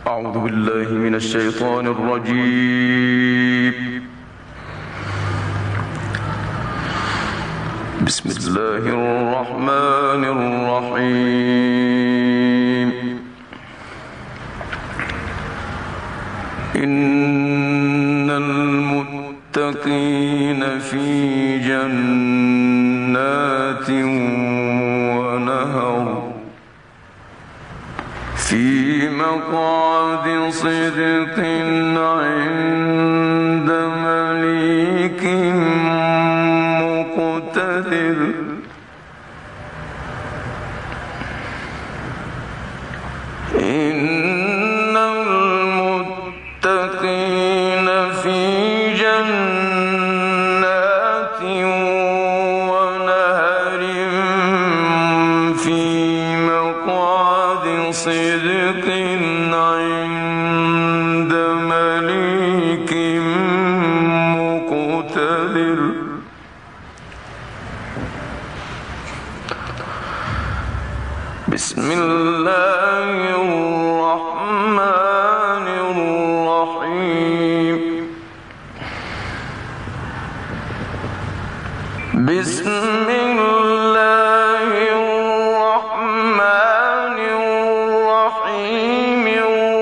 أعوذ بالله من الشيطان الرجيم. بسم الله الرحمن الرحيم. إن المتقين في جنات ونهر في مقعد صدق عند مليك مقتدر. إن المتقين في جنات ونهر في مقعد صدق عند مليك مقتدر. بسم الله الرحمن الرحيم. بسم الله الرحمن الرحيم.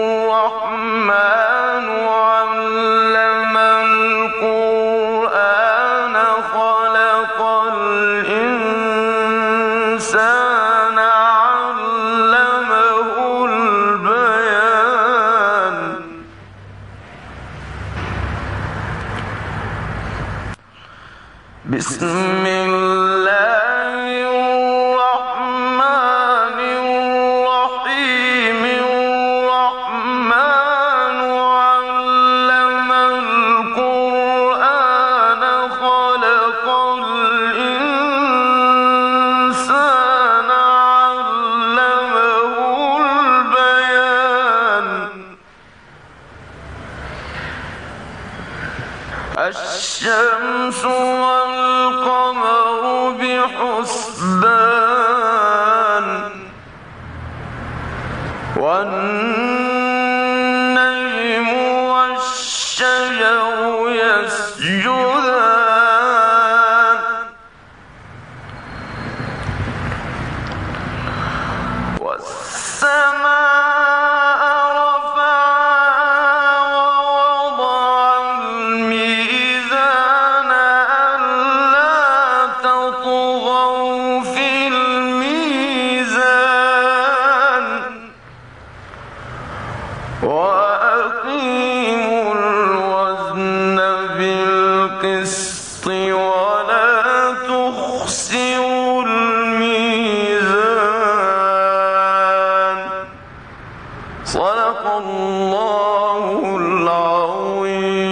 الرحمن علم القرآن خلق الإنسان علمه البيان. بسم الله الرحمن الرحيم. الرحمن علم القرآن خلق الإنسان علمه البيان. الشمس والقمر بحسبان والنجم والشجر يسجدان والسماء رفعها ووضع الميزان ألا تطغوا في الميزان وأقيموا الوزن بالقسط ولا تخسروا الميزان. صدق الله العظيم.